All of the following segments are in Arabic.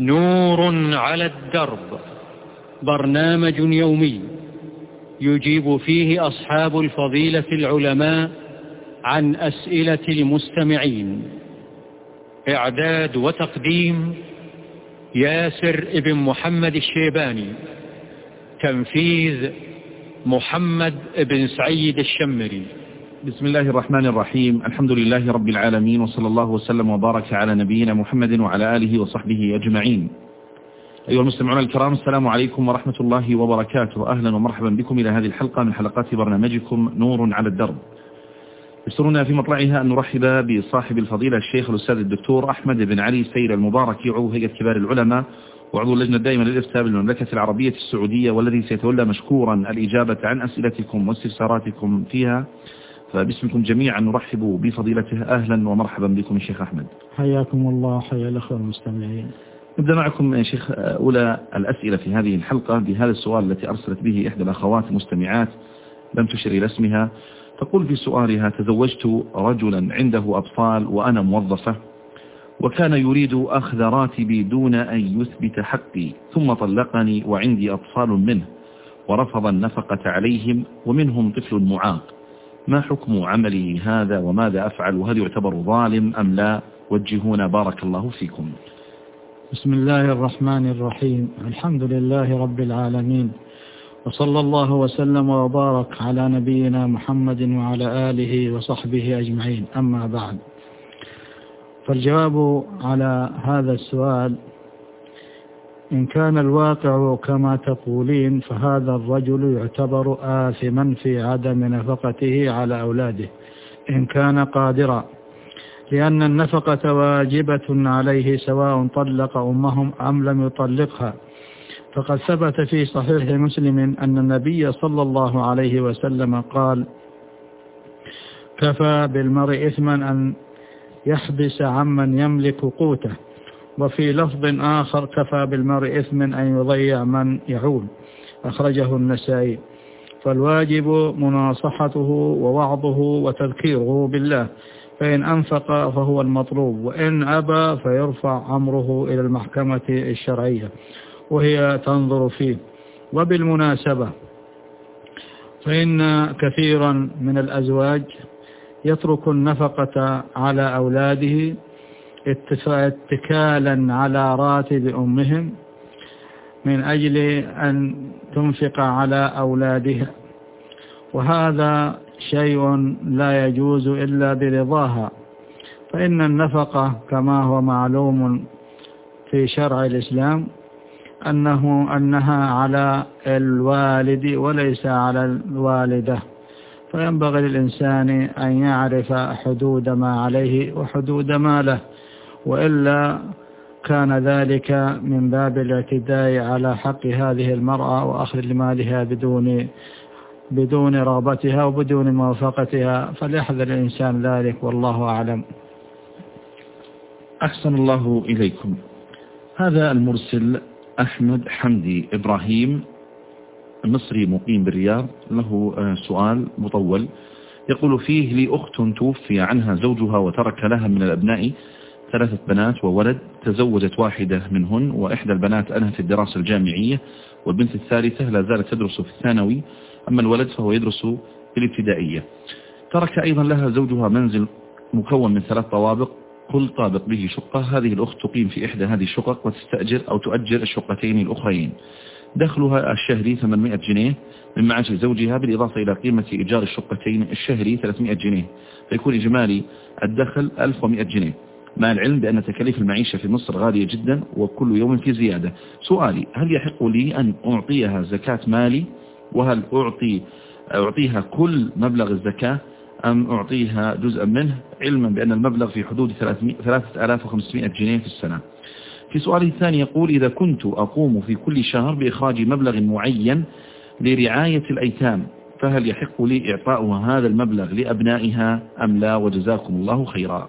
نور على الدرب، برنامج يومي يجيب فيه أصحاب الفضيلة العلماء عن أسئلة المستمعين. إعداد وتقديم ياسر ابن محمد الشيباني. تنفيذ محمد بن سعيد الشمري. بسم الله الرحمن الرحيم. الحمد لله رب العالمين، وصلى الله وسلم وبارك على نبينا محمد وعلى آله وصحبه أجمعين. أيها المستمعون الكرام، السلام عليكم ورحمة الله وبركاته. أهلا ومرحبا بكم إلى هذه الحلقة من حلقات برنامجكم نور على الدرب. يسرنا في مطلعها أن نرحب بصاحب الفضيلة الشيخ الأستاذ الدكتور أحمد بن علي سير المبارك، عضو هيئة كبار العلماء وعضو اللجنة الدائمة للإفتاء بالمملكة العربية السعودية، والذي سيتولى مشكورا الإجابة عن أسئلتكم واستفساراتكم فيها. فباسمكم جميعا نرحب بفضيلته. أهلا ومرحبا بكم الشيخ أحمد. حياكم الله، حيا الأخوة المستمعين. نبدأ معكم يا شيخ أولى الأسئلة في هذه الحلقة بهذا السؤال التي أرسلت به إحدى الأخوات المستمعات، لم تشر إلى اسمها. تقول في سؤالها: تزوجت رجلا عنده أطفال وأنا موظفة، وكان يريد أخذ راتبي دون أن يثبت حقي، ثم طلقني وعندي أطفال منه، ورفض النفقة عليهم ومنهم طفل معاق. ما حكم عمله هذا وماذا أفعل؟ وهل يعتبر ظالم أم لا؟ وجهونا بارك الله فيكم. بسم الله الرحمن الرحيم. الحمد لله رب العالمين، وصلى الله وسلم وبارك على نبينا محمد وعلى آله وصحبه أجمعين. أما بعد، فالجواب على هذا السؤال: إن كان الواقع كما تقولين فهذا الرجل يعتبر آثما في عدم نفقته على أولاده إن كان قادرا، لأن النفقة واجبة عليه سواء طلق أمهم أم لم يطلقها. فقد ثبت في صحيح مسلم أن النبي صلى الله عليه وسلم قال: كفى بالمرء إثما أن يحبس عمن يملك قوته. وفي لفظ آخر: كفى بالمرء إثما أن يضيع من يعول. أخرجه النسائي. فالواجب مناصحته ووعظه وتذكيره بالله، فإن أنفق فهو المطلوب، وإن أبى فيرفع أمره إلى المحكمة الشرعية وهي تنظر فيه. وبالمناسبة فإن كثيرا من الأزواج يترك النفقة على أولاده اتكالا على راتب أمهم من أجل أن تنفق على أولادها، وهذا شيء لا يجوز إلا برضاها. فإن النفقة كما هو معلوم في شرع الإسلام أنها على الوالد وليس على الوالدة، فينبغي للإنسان أن يعرف حدود ما عليه وحدود ما له، وإلا كان ذلك من باب الاعتداء على حق هذه المرأة وأخذ مالها بدون رغبتها وبدون موافقتها، فليحذر الإنسان ذلك، والله أعلم. أحسن الله إليكم. هذا المرسل أحمد حمدي إبراهيم، مصري مقيم بالرياض، له سؤال مطول يقول فيه: لي أخت توفي عنها زوجها وترك لها من الأبناء 3 بنات وولد، تزوجت واحدة منهن، وإحدى البنات أنهت الدراسة الجامعية، والبنت الثالثة لا زالت تدرس في الثانوي، أما الولد فهو يدرس في الابتدائية. ترك أيضا لها زوجها منزل مكون من 3 طوابق، كل طابق به شقة. هذه الأخت تقيم في إحدى هذه الشقق وتستأجر أو تؤجر الشقتين الأخرين. دخلها الشهري 800 جنيه من معاش زوجها، بالإضافة إلى قيمة إيجار الشقتين الشهري 300 جنيه، فيكون إجمالي الدخل 1100 جنيه، مع العلم بأن تكاليف المعيشة في مصر غالية جدا وكل يوم في زيادة. سؤالي: هل يحق لي أن أعطيها زكاة مالي؟ وهل أعطيها كل مبلغ الزكاة أم أعطيها جزءا منه، علما بأن المبلغ في حدود 3500 جنيه في السنة؟ في سؤالي الثاني يقول: إذا كنت أقوم في كل شهر بإخراج مبلغ معين لرعاية الأيتام، فهل يحق لي إعطاؤها هذا المبلغ لأبنائها أم لا؟ وجزاكم الله خيرا.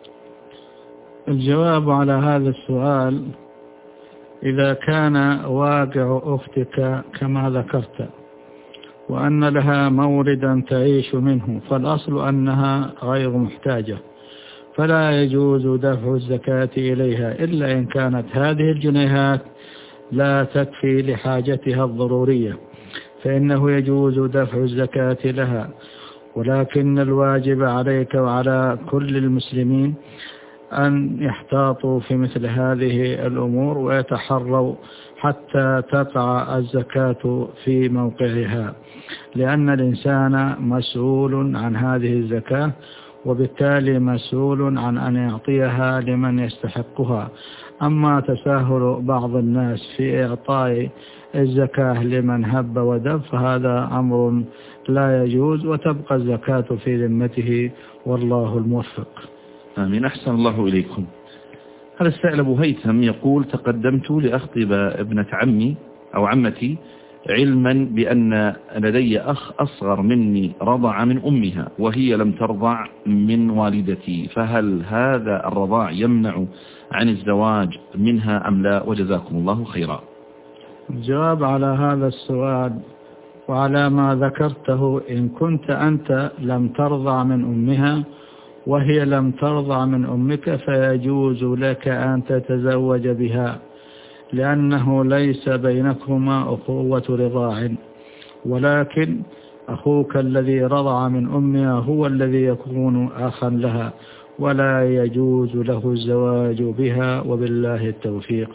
الجواب على هذا السؤال: إذا كان واقع أختك كما ذكرت وأن لها موردا تعيش منه، فالأصل أنها غير محتاجة، فلا يجوز دفع الزكاة إليها إلا إن كانت هذه الجنيهات لا تكفي لحاجتها الضرورية، فإنه يجوز دفع الزكاة لها. ولكن الواجب عليك وعلى كل المسلمين أن يحتاطوا في مثل هذه الأمور ويتحروا حتى تقع الزكاة في موقعها، لأن الإنسان مسؤول عن هذه الزكاة، وبالتالي مسؤول عن أن يعطيها لمن يستحقها. أما تساهل بعض الناس في إعطاء الزكاة لمن هب ودب فهذا أمر لا يجوز، وتبقى الزكاة في ذمته، والله الموفق. آمين. أحسن الله إليكم. هذا السائل أبو هيثم يقول: تقدمت لأخطب ابنة عمي أو عمتي، علما بأن لدي أخ أصغر مني رضع من أمها وهي لم ترضع من والدتي، فهل هذا الرضاع يمنع عن الزواج منها أم لا؟ وجزاكم الله خيرا. الجواب على هذا السؤال وعلى ما ذكرته: إن كنت أنت لم ترضع من أمها وهي لم ترضع من أمك فيجوز لك أن تتزوج بها، لأنه ليس بينكما أخوة رضاع، ولكن أخوك الذي رضع من أمها هو الذي يكون أخا لها، ولا يجوز له الزواج بها، وبالله التوفيق.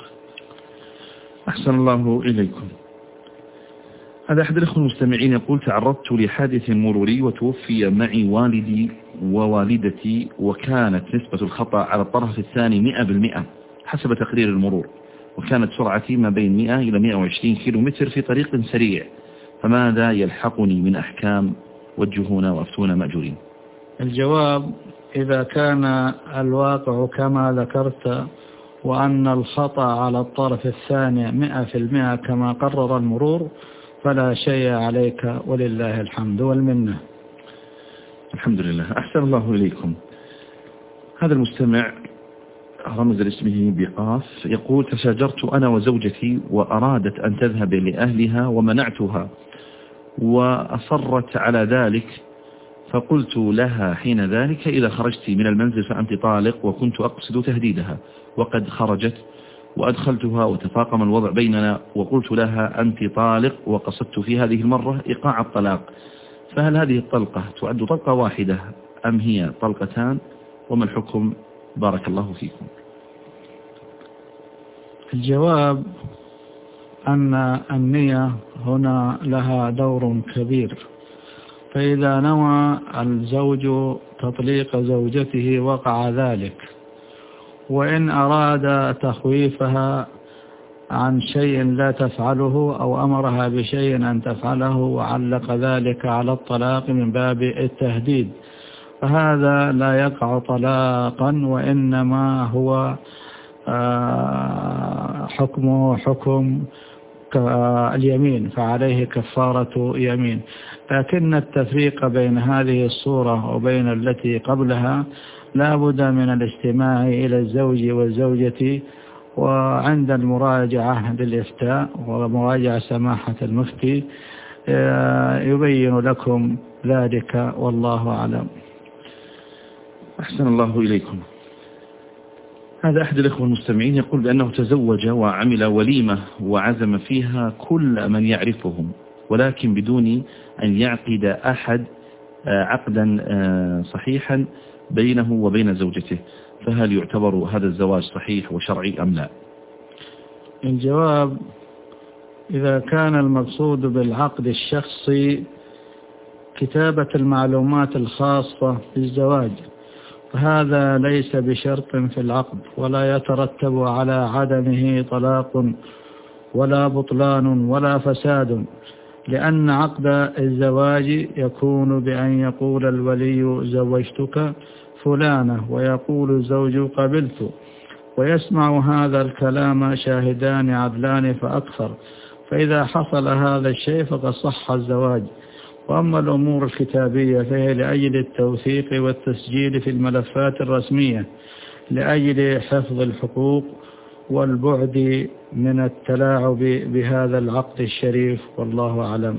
أحسن الله إليكم. هذا أحد الأخوة المستمعين يقول: تعرضت لحادث مروري وتوفي معي والدي ووالدتي، وكانت نسبة الخطأ على الطرف الثاني 100% حسب تقرير المرور، وكانت سرعتي ما بين 100 إلى 120 كيلومتر في طريق سريع، فماذا يلحقني من أحكام؟ وجهونا وأفتونا مأجورين. الجواب: إذا كان الواقع كما ذكرت وأن الخطأ على الطرف الثاني 100% كما قرر المرور فلا شيء عليك، ولله الحمد والمنة. الحمد لله. أحسن الله إليكم. هذا المستمع رمز لاسمه بقاف يقول: تشاجرت أنا وزوجتي وأرادت أن تذهب لأهلها ومنعتها وأصرت على ذلك، فقلت لها حين ذلك: إذا خرجت من المنزل فأنت طالق، وكنت أقصد تهديدها، وقد خرجت وأدخلتها وتفاقم الوضع بيننا، وقلت لها أنت طالق، وقصدت في هذه المرة إيقاع الطلاق، فهل هذه الطلقة تعد طلقة واحدة أم هي طلقتان؟ وما الحكم؟ بارك الله فيكم. الجواب أن النية هنا لها دور كبير، فإذا نوى الزوج تطليق زوجته وقع ذلك، وإن أراد تخويفها عن شيء لا تفعله أو أمرها بشيء أن تفعله وعلق ذلك على الطلاق من باب التهديد، فهذا لا يقع طلاقا، وإنما هو حكمه حكم اليمين، فعليه كفارة يمين. لكن التفريق بين هذه الصورة وبين التي قبلها لا بد من الاستماع إلى الزوج والزوجة، وعند المراجعة للإفتاء ومراجعة سماحة المفتي يبين لكم ذلك، والله أعلم. أحسن الله إليكم. هذا أحد الأخوة المستمعين يقول بأنه تزوج وعمل وليمة وعزم فيها كل من يعرفهم، ولكن بدون أن يعقد أحد عقدا صحيحا بينه وبين زوجته، فهل يعتبر هذا الزواج صحيح وشرعي أم لا؟ الجواب: إذا كان المقصود بالعقد الشخصي كتابة المعلومات الخاصة بالزواج فهذا ليس بشرط في العقد، ولا يترتب على عدمه طلاق ولا بطلان ولا فساد، لأن عقد الزواج يكون بأن يقول الولي زوجتك فلانة ويقول الزوج قبلت، ويسمع هذا الكلام شاهدان عدلان فأكثر، فإذا حصل هذا الشيء فقد صح الزواج. وأما الأمور الكتابية فهي لأجل التوثيق والتسجيل في الملفات الرسمية لأجل حفظ الحقوق والبعد من التلاعب بهذا العقد الشريف، والله أعلم.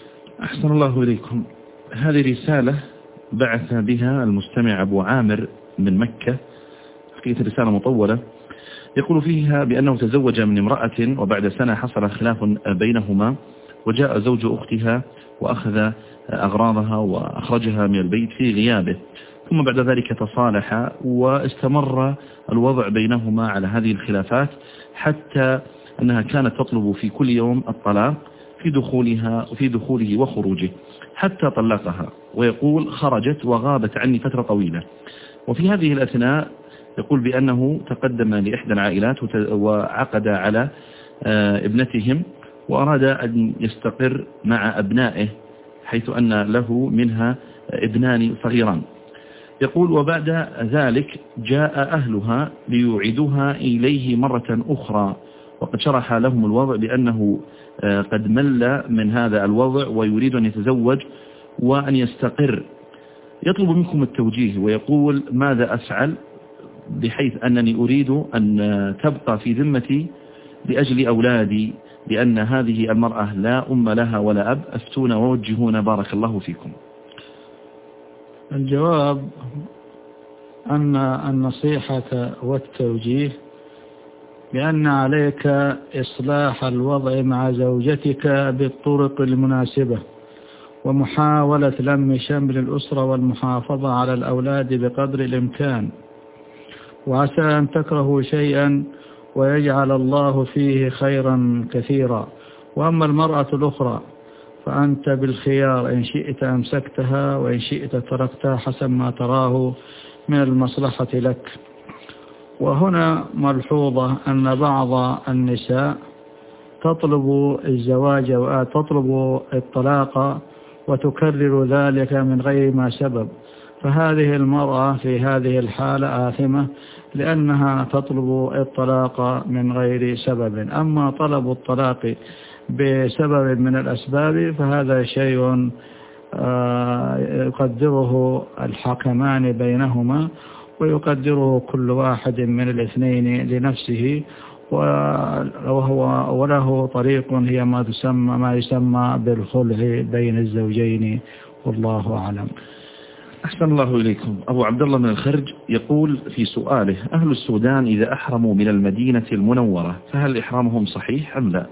أحسن الله إليكم. هذه رسالة بعث بها المستمع أبو عامر من مكة، حقيقة رسالة مطولة، يقول فيها بأنه تزوج من امرأة وبعد سنة حصل خلاف بينهما، وجاء زوج أختها وأخذ أغراضها وأخرجها من البيت في غيابه، ثم بعد ذلك تصالح واستمر الوضع بينهما على هذه الخلافات، حتى أنها كانت تطلب في كل يوم الطلاق في دخوله وخروجه، حتى طلقها، ويقول خرجت وغابت عني فترة طويلة. وفي هذه الأثناء يقول بأنه تقدم لإحدى العائلات وعقد على ابنتهم، وأراد أن يستقر مع أبنائه، حيث أن له منها ابنان صغيران. يقول وبعد ذلك جاء أهلها ليعيدوها إليه مرة أخرى، وقد شرح لهم الوضع بأنه قد مل من هذا الوضع ويريد أن يتزوج وأن يستقر. يطلب منكم التوجيه ويقول ماذا أفعل، بحيث أنني أريد أن تبقى في ذمتي لأجل أولادي، لأن هذه المرأة لا أم لها ولا أب، أفتونا ووجهونا بارك الله فيكم. الجواب أن النصيحة والتوجيه بأن عليك إصلاح الوضع مع زوجتك بالطرق المناسبة، ومحاولة لم شمل الأسرة والمحافظة على الأولاد بقدر الإمكان. وعسى أن تكرهوا شيئا ويجعل الله فيه خيرا كثيرا. وأما المرأة الأخرى فأنت بالخيار، إن شئت أمسكتها وإن شئت تركتها حسب ما تراه من المصلحة لك. وهنا ملحوظة أن بعض النساء تطلب الزواج وتطلب الطلاق وتكرر ذلك من غير ما سبب، فهذه المرأة في هذه الحالة آثمة، لأنها تطلب الطلاق من غير سبب. أما طلب الطلاق بسبب من الأسباب فهذا شيء يقدره الحكمان بينهما، ويقدره كل واحد من الاثنين لنفسه، وله طريق هي ما يسمى بالخلع بين الزوجين، والله أعلم. أحسن الله إليكم. أبو عبد الله من الخرج يقول في سؤاله: أهل السودان إذا أحرموا من المدينة المنورة فهل إحرامهم صحيح أم لا؟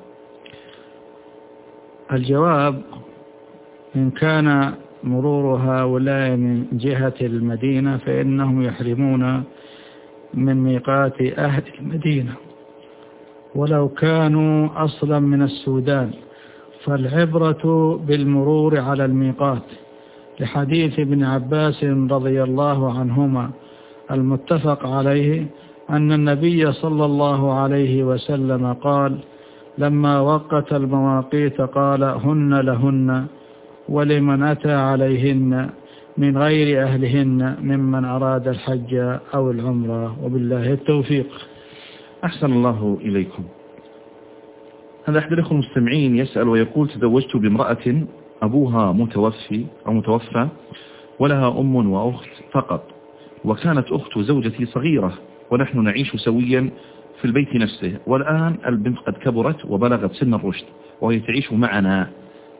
الجواب: إن كان مرور هؤلاء من جهة المدينة فإنهم يحرمون من ميقات أهل المدينة، ولو كانوا أصلا من السودان، فالعبرة بالمرور على الميقات، لحديث ابن عباس رضي الله عنهما المتفق عليه أن النبي صلى الله عليه وسلم قال: لما وقت المواقيت قال: هن لهن ولمن أتى عليهن من غير أهلهن ممن أراد الحج أو العمرة، وبالله التوفيق. أحسن الله إليكم. هذا أحد الأخوة المستمعين يسأل ويقول: تزوجت بامرأة أبوها متوفى ولها أم وأخت فقط، وكانت أخت زوجتي صغيرة ونحن نعيش سويا في البيت نفسه، والآن البنت قد كبرت وبلغت سن الرشد وهي تعيش معنا،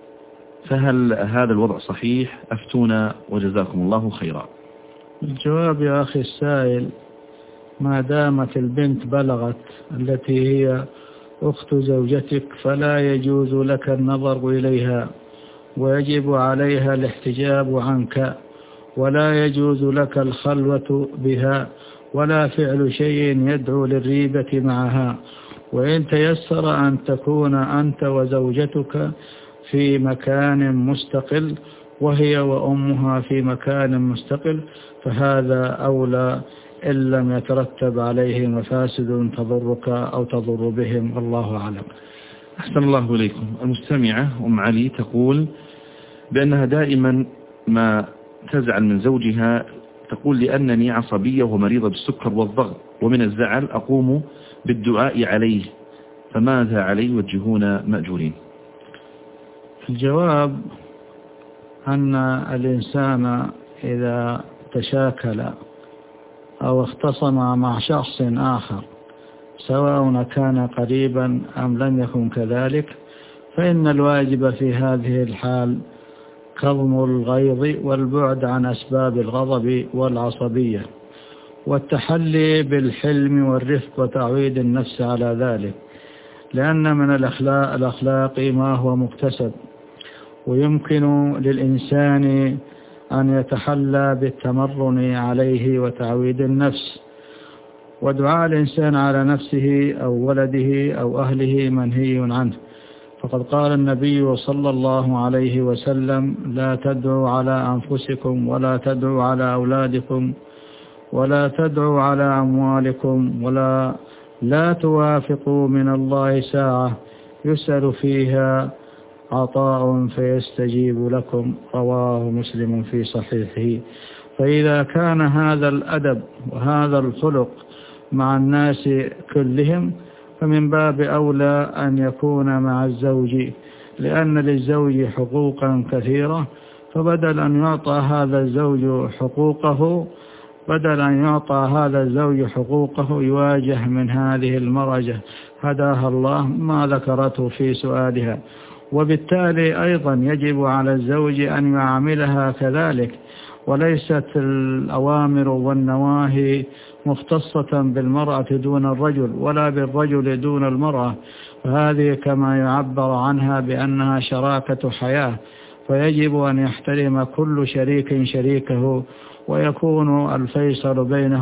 فهل هذا الوضع صحيح؟ أفتونا وجزاكم الله خيرا. الجواب يا أخي السائل: ما دامت البنت بلغت التي هي أخت زوجتك فلا يجوز لك النظر إليها، ويجب عليها الاحتجاب عنك، ولا يجوز لك الخلوة بها ولا فعل شيء يدعو للريبة معها. وإن تيسر أن تكون أنت وزوجتك في مكان مستقل وهي وأمها في مكان مستقل فهذا أولى، إن لم يترتب عليه مفاسد تضرك أو تضر بهم، والله أعلم. أحسن الله إليكم. المستمعة أم علي تقول بأنها دائما ما تزعل من زوجها، تقول: لأنني عصبية ومريضة بالسكر والضغط، ومن الزعل أقوم بالدعاء عليه، فماذا علي؟ وجهونا مأجورين. الجواب أن الإنسان إذا تشاكل أو اختصم مع شخص آخر سواء كان قريبا أم لم يكن كذلك، فإن الواجب في هذه الحال كظم الغيظ والبعد عن أسباب الغضب والعصبية، والتحلي بالحلم والرفق وتعويد النفس على ذلك، لأن من الأخلاق ما هو مكتسب، ويمكن للإنسان أن يتحلى بالتمرن عليه وتعويد النفس. ودعاء الإنسان على نفسه أو ولده أو أهله منهي عنه، فقد قال النبي صلى الله عليه وسلم: لا تدعوا على أنفسكم ولا تدعوا على أولادكم ولا تدعوا على أموالكم لا توافقوا من الله ساعة يسأل فيها عطاء فيستجيب لكم. رواه مسلم في صحيحه. فإذا كان هذا الأدب وهذا الخلق مع الناس كلهم، فمن باب أولى أن يكون مع الزوج، لأن للزوج حقوقا كثيرة، فبدل أن يعطى هذا الزوج حقوقه يواجه من هذه المرأة هداها الله ما ذكرته في سؤالها. وبالتالي أيضا يجب على الزوج أن يعاملها كذلك، وليست الأوامر والنواهي مختصة بالمرأة دون الرجل ولا بالرجل دون المرأة، فهذه كما يعبر عنها بأنها شراكة حياة، فيجب أن يحترم كل شريك شريكه، ويكون الفيصل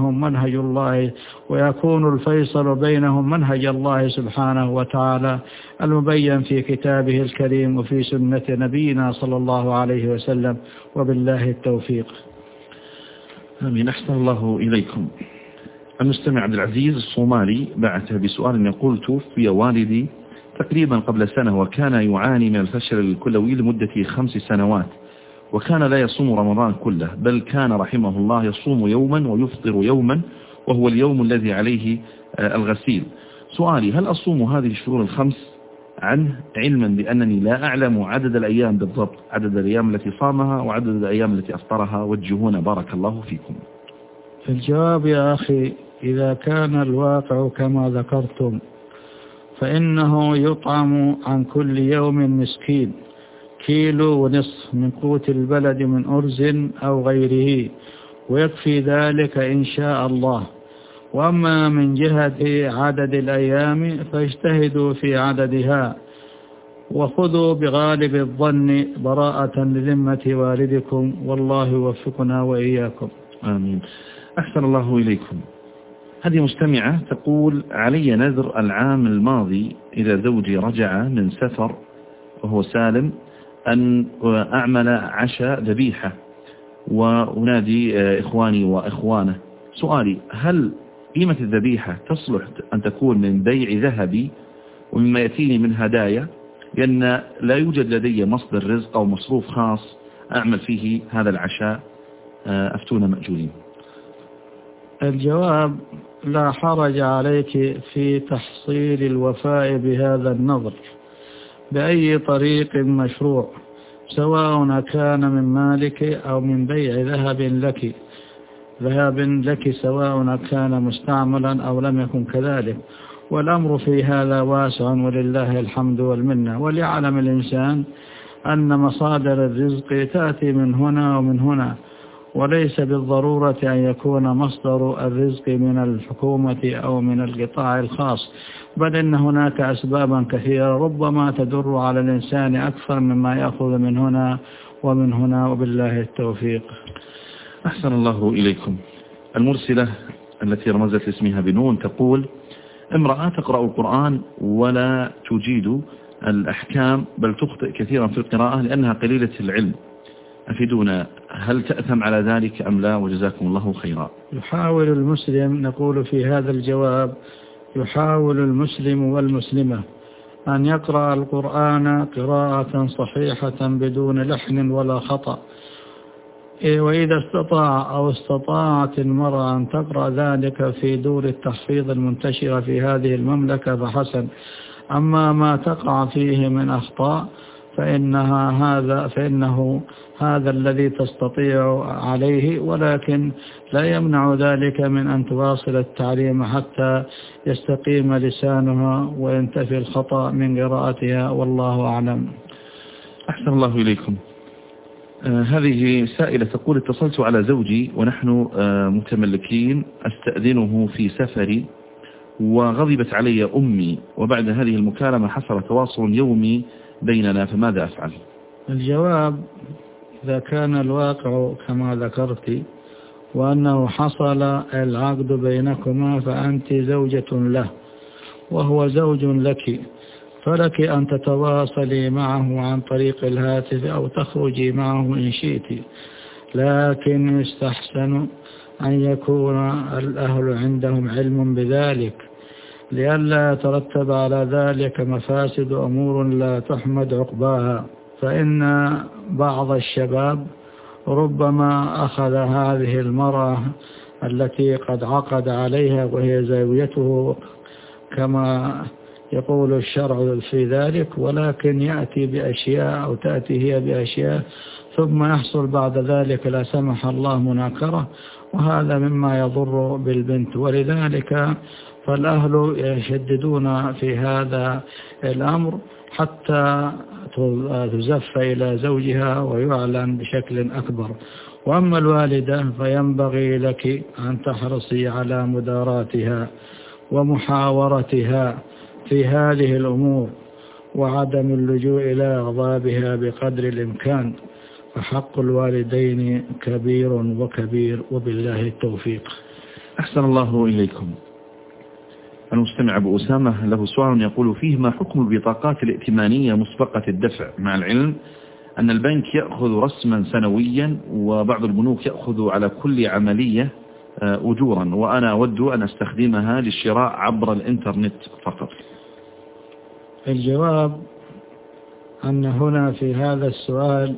بينهم منهج الله سبحانه وتعالى المبين في كتابه الكريم وفي سنة نبينا صلى الله عليه وسلم، وبالله التوفيق. آمين. أحسن الله إليكم. المستمع عبد العزيز الصومالي بعث بسؤال يقول: توفي والدي تقريبا قبل سنة، وكان يعاني من الفشل الكلوي لمدة 5 سنوات، وكان لا يصوم رمضان كله، بل كان رحمه الله يصوم يوما ويفطر يوما، وهو اليوم الذي عليه الغسيل. سؤالي: هل أصوم هذه الشهور 5 عنه، علما بأنني لا أعلم عدد الأيام بالضبط، عدد الأيام التي صامها وعدد الأيام التي أفطرها؟ وجهونا بارك الله فيكم. الجواب يا أخي: إذا كان الواقع كما ذكرتم، فإنه يطعم عن كل يوم مسكين 1.5 كيلو من قوت البلد من أرز أو غيره، ويكفي ذلك إن شاء الله. وأما من جهة عدد الأيام فاجتهدوا في عددها، وخذوا بغالب الظن براءة لذمة والدكم، والله يوفقنا وإياكم. آمين. أحسن الله إليكم. هذه مستمعة تقول: علي نذر العام الماضي إذا زوجي رجع من سفر وهو سالم أن أعمل عشاء ذبيحة وأنادي إخواني وإخوانه. سؤالي: هل قيمة الذبيحة تصلح أن تكون من بيع ذهبي ومما يأتيني من هدايا، لأن لا يوجد لدي مصدر رزق أو مصروف خاص أعمل فيه هذا العشاء؟ أفتونا مأجورين. الجواب: لا حرج عليك في تحصيل الوفاء بهذا النظر بأي طريق مشروع، سواء كان من مالك أو من بيع ذهب لك، سواء كان مستعملا أو لم يكن كذلك. والأمر في هذا واسع ولله الحمد والمنة. وليعلم الإنسان أن مصادر الرزق تأتي من هنا ومن هنا، وليس بالضرورة أن يكون مصدر الرزق من الحكومة أو من القطاع الخاص، بل إن هناك أسبابا كثيرة ربما تدر على الإنسان أكثر مما يأخذ من هنا ومن هنا، وبالله التوفيق. أحسن الله إليكم. المرسلة التي رمزت اسمها بنون تقول: امرأة تقرأ القرآن ولا تجيد الأحكام، بل تخطئ كثيرا في القراءة لأنها قليلة العلم، أفيدونا، هل تأثم على ذلك أم لا؟ وجزاكم الله خيرا. يحاول المسلم، نقول في هذا الجواب، يحاول المسلم والمسلمة أن يقرأ القرآن قراءة صحيحة بدون لحن ولا خطأ، وإذا استطاع أو استطاعت المرأة أن تقرأ ذلك في دور التحفيظ المنتشرة في هذه المملكة فحسن. أما ما تقع فيه من أخطاء فإنه هذا الذي تستطيع عليه، ولكن لا يمنع ذلك من أن تواصل التعليم حتى يستقيم لسانها وينتفي الالخطأ من قراءتها، والله أعلم. أحسن الله إليكم. هذه سائلة تقول: اتصلت على زوجي ونحن متملكين، أستأذنه في سفري وغضبت علي أمي، وبعد هذه المكالمة حصل تواصل يومي بيننا، فماذا أفعل؟ الجواب: إذا كان الواقع كما ذكرت وأنه حصل العقد بينكما فأنت زوجة له وهو زوج لك، فلك أن تتواصلي معه عن طريق الهاتف أو تخرجي معه إن شئت، لكن يستحسن أن يكون الأهل عندهم علم بذلك لئلا يترتب على ذلك مفاسد أمور لا تحمد عقباها. فإن بعض الشباب ربما أخذ هذه المرأة التي قد عقد عليها وهي زوجته كما يقول الشرع في ذلك، ولكن يأتي بأشياء أو تأتي هي بأشياء ثم يحصل بعد ذلك لا سمح الله مناكرة، وهذا مما يضر بالبنت. ولذلك فالأهل يشددون في هذا الأمر حتى تزف إلى زوجها ويعلن بشكل أكبر. وأما الوالدة فينبغي لك أن تحرصي على مداراتها ومحاورتها في هذه الأمور وعدم اللجوء إلى أغضابها بقدر الإمكان، فحق الوالدين كبير وكبير، وبالله التوفيق. أحسن الله إليكم. المستمع أبو أسامة له سؤال يقول فيه: ما حكم البطاقات الائتمانية مسبقة الدفع، مع العلم أن البنك يأخذ رسما سنويا وبعض البنوك يأخذ على كل عملية أجورا، وأنا أود أن أستخدمها للشراء عبر الإنترنت فقط؟ الجواب أن هنا في هذا السؤال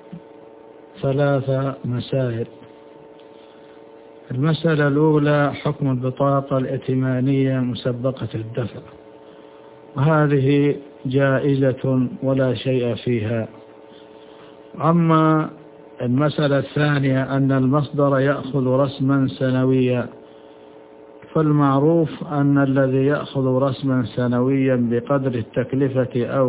3 مسائل. المسألة الأولى: حكم البطاقة الائتمانية مسبقة الدفع، وهذه جائزة ولا شيء فيها. أما المسألة الثانية أن المصدر يأخذ رسما سنويا، فالمعروف أن الذي يأخذ رسما سنويا بقدر التكلفة أو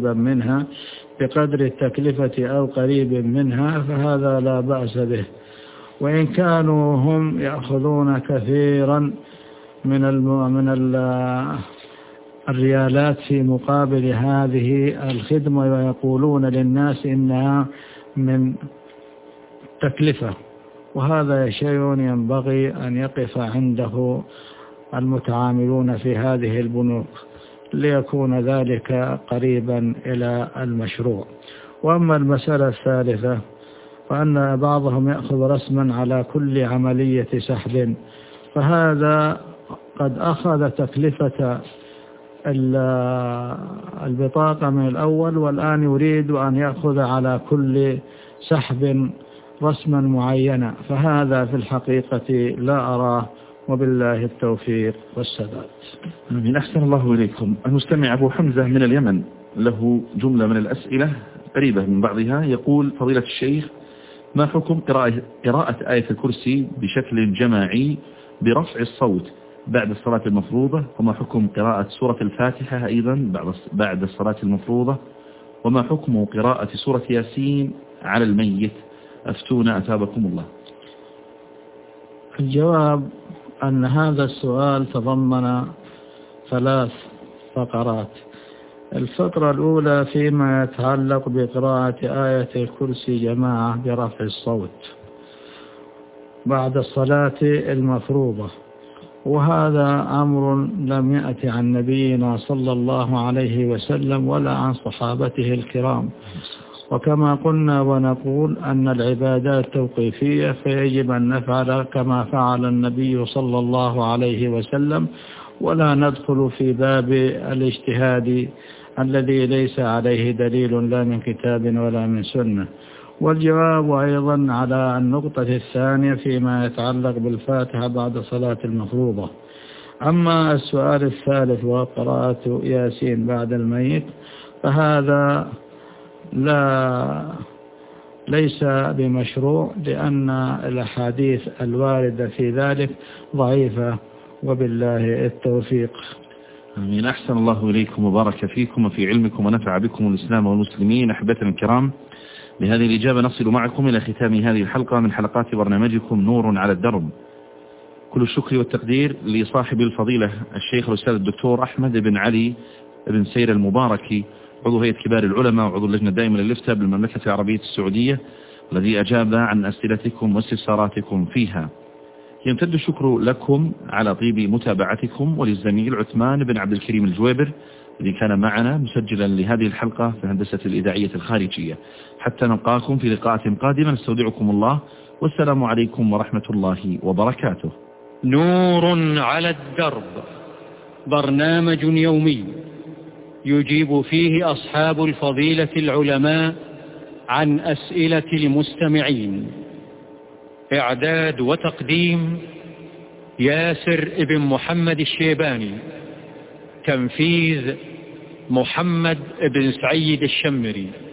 قريب منها فهذا لا بأس به. وإن كانوا هم يأخذون كثيرا من الريالات في مقابل هذه الخدمة ويقولون للناس إنها من تكلفة، وهذا شيء ينبغي أن يقف عنده المتعاملون في هذه البنوك ليكون ذلك قريبا إلى المشروع. وأما المسألة الثالثة فأن بعضهم يأخذ رسما على كل عملية سحب، فهذا قد أخذ تكلفة البطاقة من الأول والآن يريد أن يأخذ على كل سحب رسما معينا، فهذا في الحقيقة لا أراه، وبالله التوفيق والسداد. من أحسن الله إليكم. المستمع أبو حمزة من اليمن له جملة من الأسئلة قريبة من بعضها، يقول: فضيلة الشيخ، ما حكم قراءة آية الكرسي بشكل جماعي برفع الصوت بعد الصلاة المفروضة؟ وما حكم قراءة سورة الفاتحة أيضا بعد الصلاة المفروضة؟ وما حكم قراءة سورة ياسين على الميت؟ أفتونا أتابكم الله. الجواب أن هذا السؤال تضمن 3 فقرات. الفقرة الأولى فيما يتعلق بقراءة آية الكرسي جماعة برفع الصوت بعد الصلاة المفروضة، وهذا أمر لم يأتي عن نبينا صلى الله عليه وسلم ولا عن صحابته الكرام. وكما قلنا ونقول أن العبادات توقيفية، فيجب أن نفعل كما فعل النبي صلى الله عليه وسلم، ولا ندخل في باب الاجتهاد الذي ليس عليه دليل لا من كتاب ولا من سنة. والجواب أيضا على النقطة الثانية فيما يتعلق بالفاتحة بعد صلاة المفروضة. أما السؤال الثالث وقراءة ياسين بعد الميت فهذا ليس بمشروع، لأن الأحاديث الواردة في ذلك ضعيفة، وبالله التوفيق. آمين. أحسن الله إليكم وبارك فيكم وفي علمكم ونفع بكم الإسلام والمسلمين. أحبتنا الكرام، بهذه الإجابة نصل معكم إلى ختام هذه الحلقة من حلقات برنامجكم نور على الدرب. كل الشكر والتقدير لصاحب الفضيلة الشيخ الأستاذ الدكتور أحمد بن علي بن سير المباركي، عضو هيئة كبار العلماء وعضو اللجنة الدائمة للإفتاء بالمملكة العربية السعودية، الذي أجاب عن أسئلتكم واستفساراتكم فيها. يمتد الشكر لكم على طيب متابعتكم، وللزميل عثمان بن عبد الكريم الجويبر الذي كان معنا مسجلا لهذه الحلقة في الهندسة الإذاعية الخارجية. حتى نلقاكم في لقاءات قادمة، نستودعكم الله، والسلام عليكم ورحمة الله وبركاته. نور على الدرب، برنامج يومي يجيب فيه أصحاب الفضيلة العلماء عن أسئلة المستمعين. إعداد وتقديم ياسر ابن محمد الشيباني. تنفيذ محمد بن سعيد الشمري.